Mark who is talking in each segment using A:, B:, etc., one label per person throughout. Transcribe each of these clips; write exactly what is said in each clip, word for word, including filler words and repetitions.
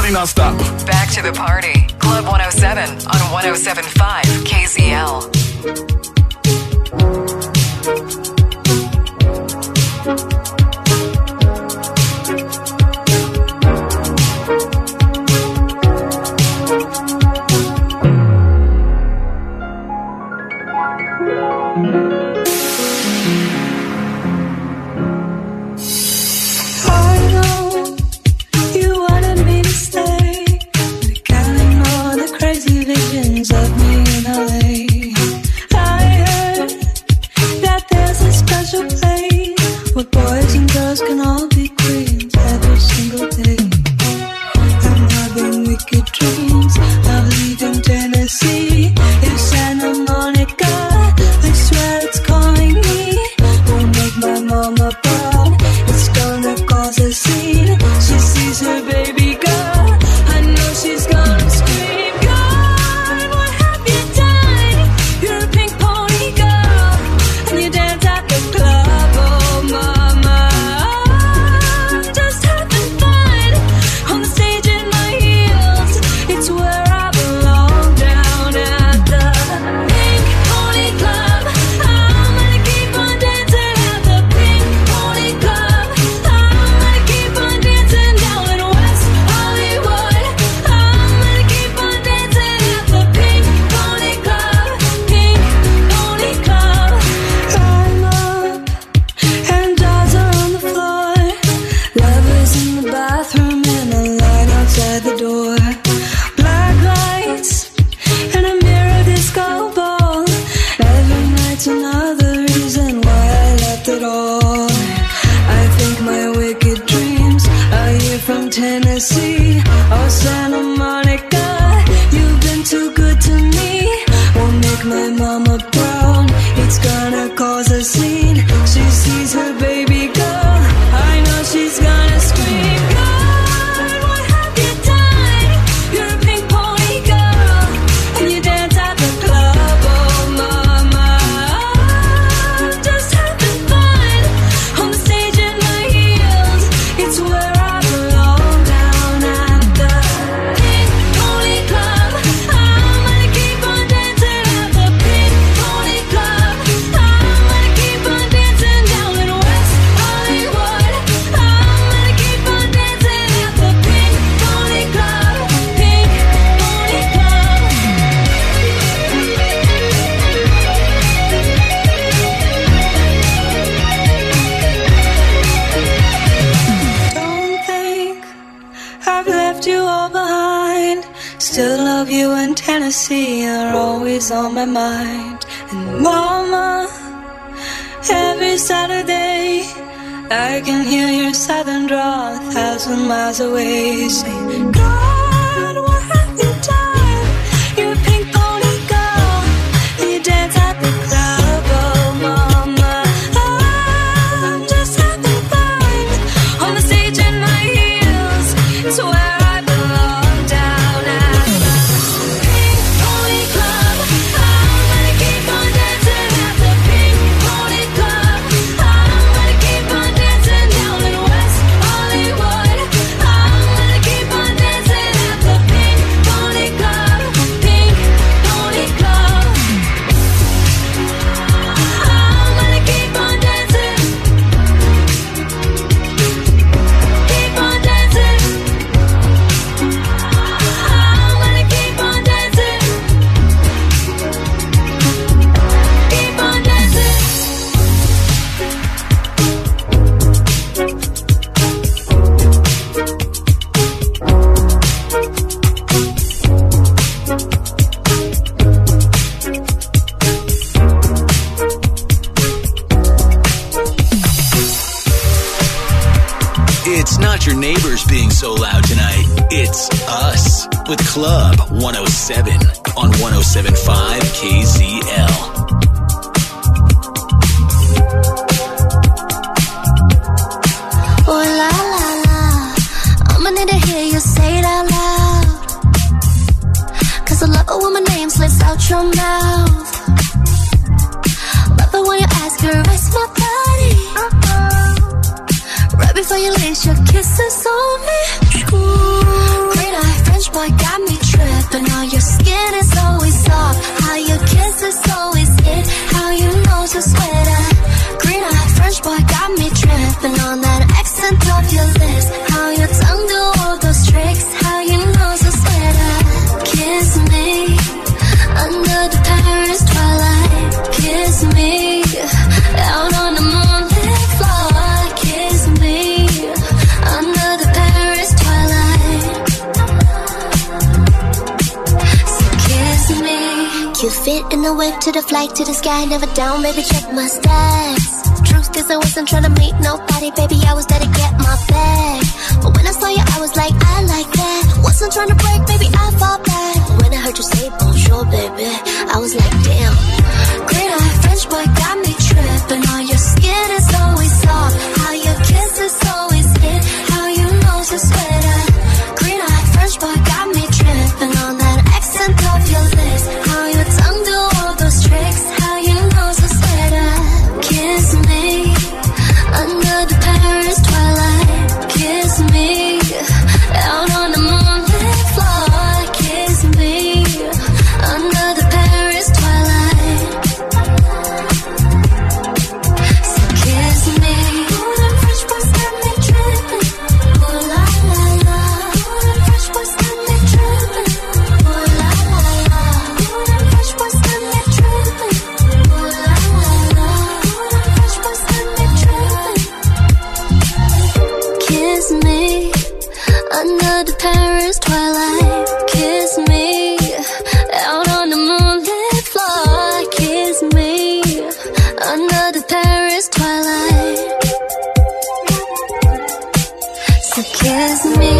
A: party non-stop.
B: Back to the party. Club one oh seven on one oh seven point five K Z L.
C: On my mind. And mama, every Saturday I can hear your southern drawl a thousand miles away. Say, God, what have you done? You're a pink pony girl and you dance at the club. Oh mama, I'm just having fun on the stage in my heels. It's where I belong, down at the Pink Pony Club.
D: Your neighbors being so loud tonight. It's us with Club one oh seven on one oh seven point five K Z L.
E: Oh la la la, I'ma need to hear you say it out loud. Cause I love it when my name slips out your mouth. Love it when you ask her, where's my body? Uh-oh. Right before you lace your kisses on me. Ooh, great and all your skin is always soft. How your kiss is always it. How your nose is sweater. Green eyed French boy got me tripping on that accent of your lips. How your tongue do all those tricks. How your nose is sweater. Kiss me under the Paris twilight. Kiss me out on the moonlit floor. Kiss me under the Paris twilight. So kiss me. You fit in the whip to the flight to the sky. Never down, baby, check my stats. Truth is I wasn't trying to meet nobody, baby, I was there to get my bag. But when I saw you, I was like, I like that. Wasn't trying to break, baby, I fall back. When I heard you say bonjour, baby, I was like, damn. Great eye French boy got me tripping. All your skin is always soft. How your kiss is always it. How your nose is sweater. Green eye French boy got me tripping on that accent of your lips. How your tongue do all those tricks. How your nose is sweater. Kiss me under the Paris twilight. Kiss me out on the moonlit floor. Kiss me under the Paris twilight. So kiss me. Ooh, them French boys got me tripping. Ooh la la la. Ooh, them French boys got me tripping. Ooh la la la. Ooh, them French boys got me tripping. Ooh la la la. Ooh, them French boys got me tripping. Kiss me under the Paris twilight. Kiss me out on the moonlit floor. Kiss me under the Paris twilight. So kiss me.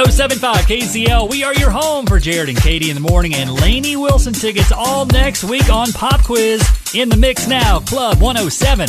A: oh seven point five K Z L. We are your home for Jared and Katie in the morning, and Lainey Wilson tickets all next week on Pop Quiz. In the mix now, Club one oh seven.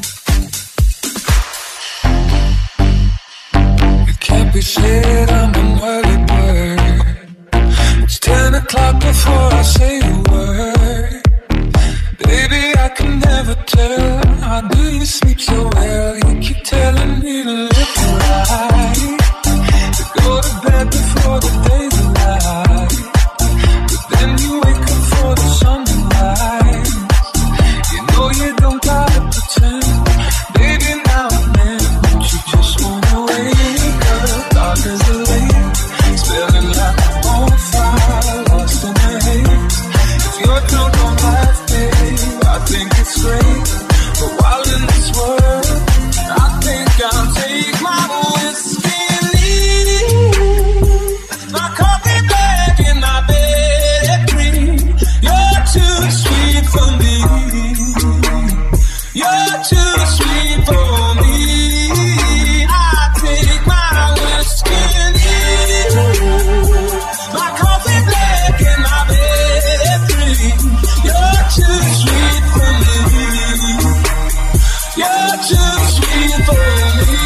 F: It can't be said I'm an early bird. It's ten o'clock before I say a word. Baby, I can never tell. How do you sleep so well? You keep telling me to live right, to go to bed before the day's light. But then you wake up for the sun to rise. You know you don't gotta pretend. Baby, now and then, don't you just wanna wake up? Dark as the lake, spilling like a bonfire, lost in the haze. If you're drunk on life, babe, I think it's great. But while in this world, I think I'll take my whiskey and leave my coffee black in my bed green. You're too sweet for me. You're too sweet for me. I take my whiskey and leave my coffee black in my bed green. You're too sweet for me. You're too sweet for me.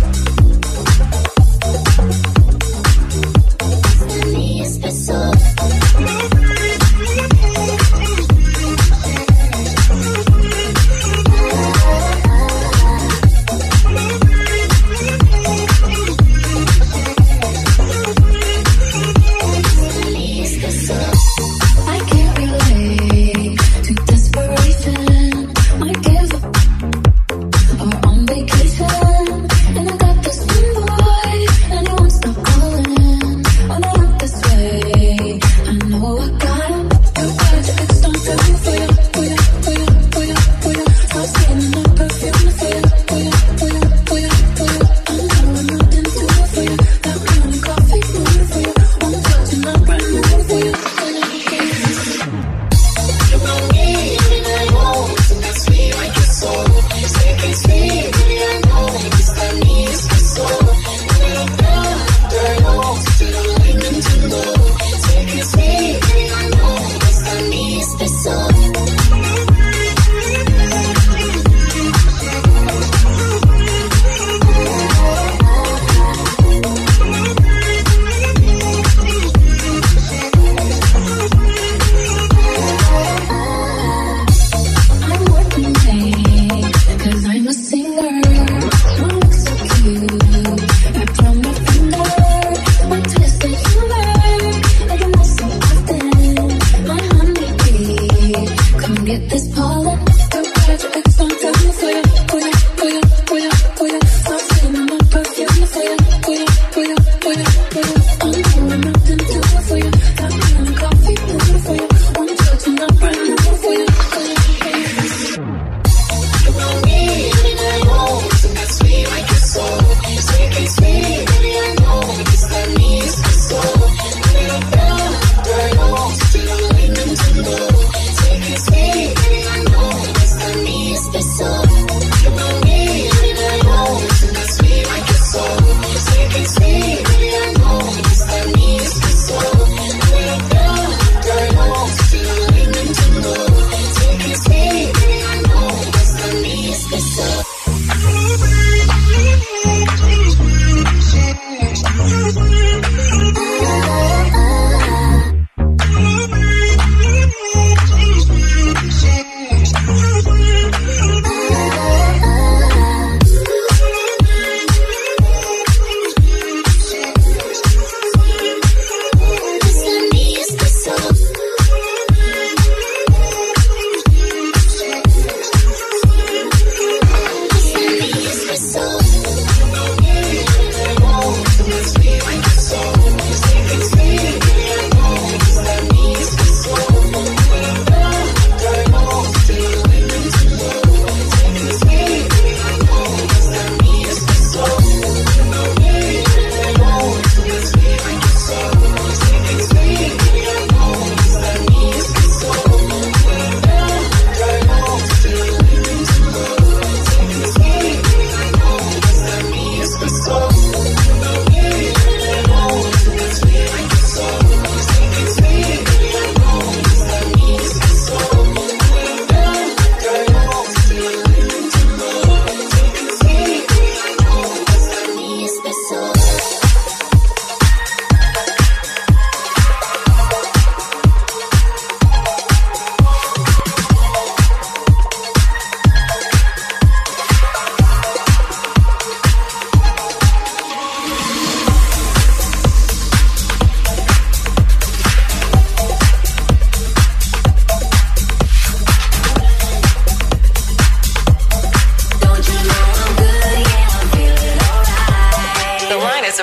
E: Espresso.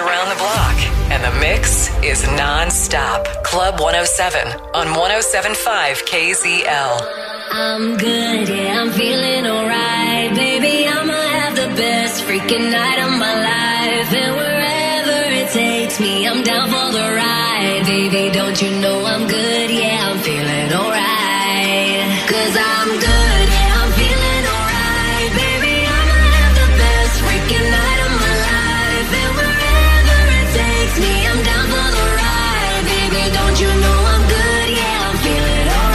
B: around the block, and the mix is non-stop. Club one oh seven on one oh seven point five K Z L.
G: I'm good, yeah, I'm feeling alright. Baby, I'ma have the best freaking night of my life. And wherever it takes me, I'm down for the ride. Baby, don't you know I'm good, yeah, I'm feeling alright. Cause I'm good, yeah, I'm feeling alright. Baby, I'ma have the best freaking night of my life. And wherever it takes me, I'm down for the ride. Baby, don't you know I'm good, yeah, I'm feeling alright.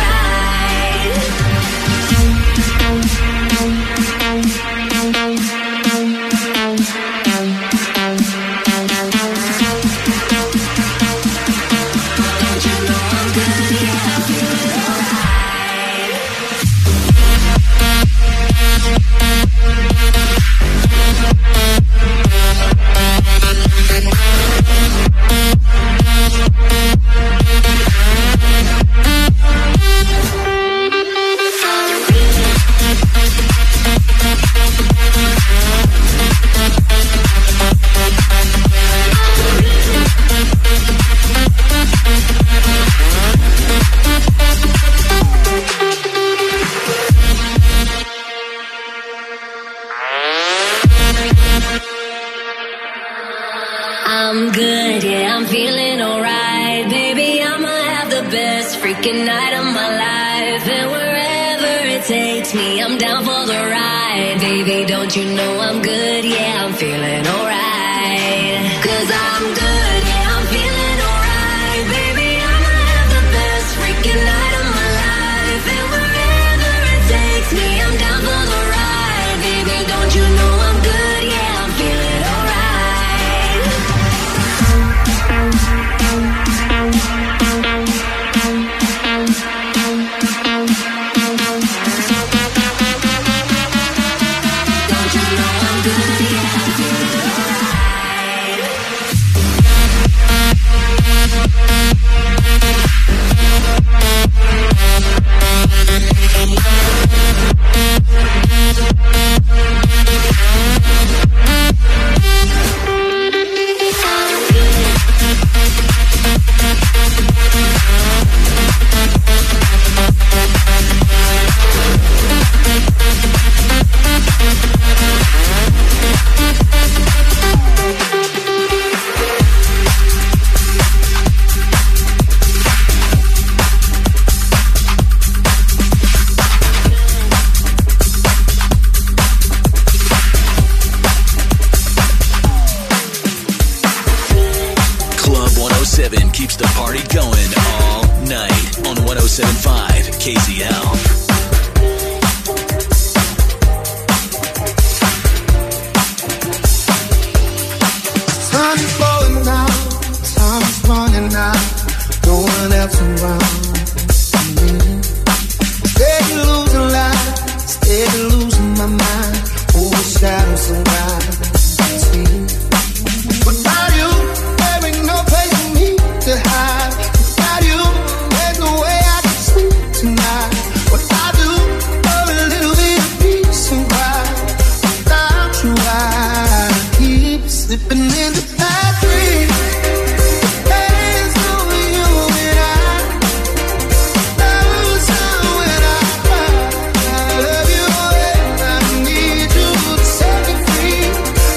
G: I'm good, yeah, I'm feeling alright. Baby, I'ma have the best freaking night of my life. And wherever it takes me, I'm down for the ride. Baby, don't you know I'm good, yeah, I'm feeling alright. Cause I'm good, yeah, I'm feeling alright. Baby, I'ma have the best freaking night of my life. And wherever it takes me, I'm down for the ride. Baby, don't you know I'm good, yeah, I'm feeling alright.
D: Keeps the party going all night on one oh seven point five K Z L.
H: Sun is falling out, time is running out, no one else around. Mm-hmm. Steady losing life, steady losing my mind, over shadows around. Without you, there ain't no place for me to hide. Without you, there's no way I can sleep tonight. What I do for a little bit of peace and quiet. Without you, I keep slipping into bad dreams. There's only you and I. Love sound when I cry. I love you and I need you to set me free.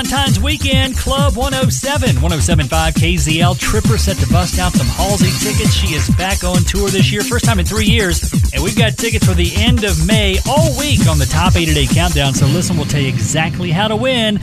A: Valentine's weekend, Club one oh seven, one oh seven point five K Z L. Tripper set to bust out some Halsey tickets. She is back on tour this year, first time in three years. And we've got tickets for the end of May all week on the Top eight at eight Countdown. So listen, we'll tell you exactly how to win